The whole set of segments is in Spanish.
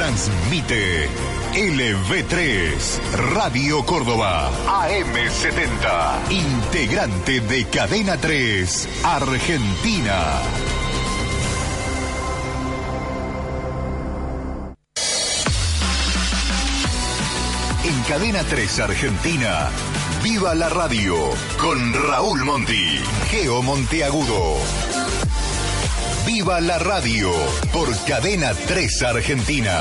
Transmite LV3, Radio Córdoba, AM70, integrante de Cadena 3, Argentina. En Cadena 3 Argentina, Viva la Radio, con Raúl Monti, Geo Monteagudo. Viva la Radio, por Cadena 3 Argentina.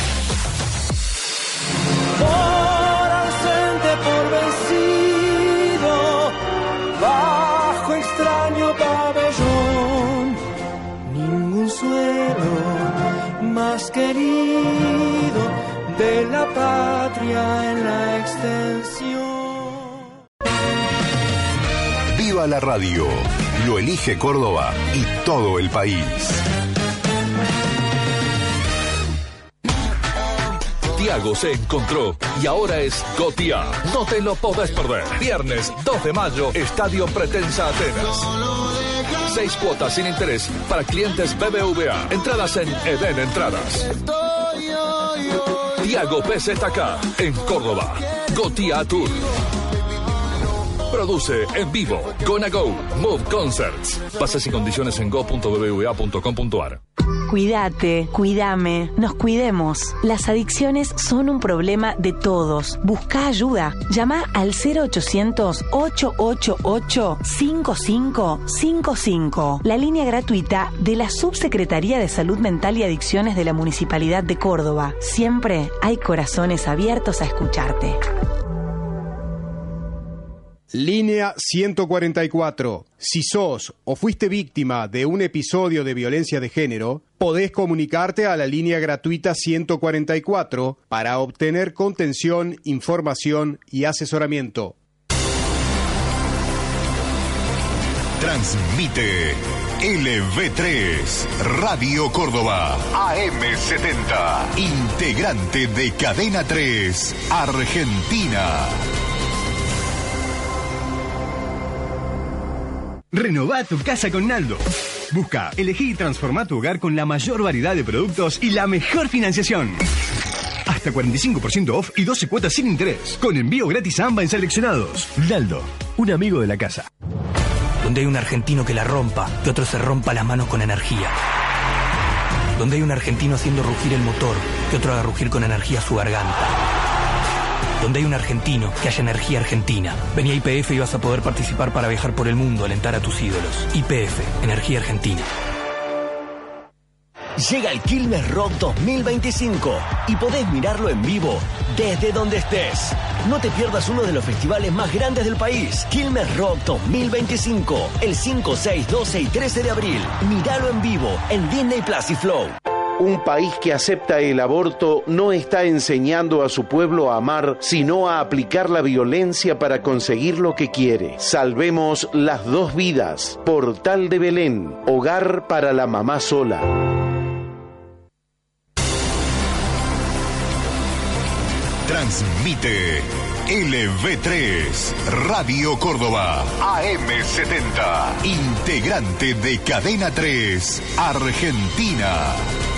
Por ausente, por vencido, bajo extraño pabellón, ningún suelo más querido de la patria en la extensión. Viva la Radio, lo elige Córdoba y todo el país. Tiago se encontró y ahora es Gotia. No te lo podés perder. Viernes 2 de mayo, Estadio Pretensa Atenas. 6 cuotas sin interés para clientes BBVA. Entradas en Eden Entradas. Tiago PZK en Córdoba. Gotia Tour. Produce en vivo Gonna Go Move Concerts. Bases y condiciones en go.bbva.com.ar. Cuídate, cuídame, nos cuidemos. Las adicciones son un problema de todos. Busca ayuda. Llama al 0800-888-5555. La línea gratuita de la Subsecretaría de Salud Mental y Adicciones de la Municipalidad de Córdoba. Siempre hay corazones abiertos a escucharte. Línea 144. Si sos o fuiste víctima de un episodio de violencia de género, podés comunicarte a la línea gratuita 144 para obtener contención, información y asesoramiento. Transmite LV3, Radio Córdoba, AM70, integrante de Cadena 3, Argentina. Renová tu casa con Naldo. Busca, elegí y transformá tu hogar con la mayor variedad de productos y la mejor financiación. Hasta 45% off y 12 cuotas sin interés. Con envío gratis a AMBA en seleccionados. Naldo, un amigo de la casa. Donde hay un argentino que la rompa, que otro se rompa las manos con energía. Donde hay un argentino haciendo rugir el motor, que otro haga rugir con energía su garganta. Donde hay un argentino, que haya energía argentina. Vení a YPF y vas a poder participar para viajar por el mundo, alentar a tus ídolos. YPF, energía argentina. Llega el Quilmes Rock 2025 y podés mirarlo en vivo desde donde estés. No te pierdas uno de los festivales más grandes del país. Quilmes Rock 2025, el 5, 6, 12 y 13 de abril. Míralo en vivo en Disney Plus y Flow. Un país que acepta el aborto no está enseñando a su pueblo a amar, sino a aplicar la violencia para conseguir lo que quiere. Salvemos las dos vidas. Portal de Belén, hogar para la mamá sola. Transmite LV3, Radio Córdoba, AM70, integrante de Cadena 3, Argentina.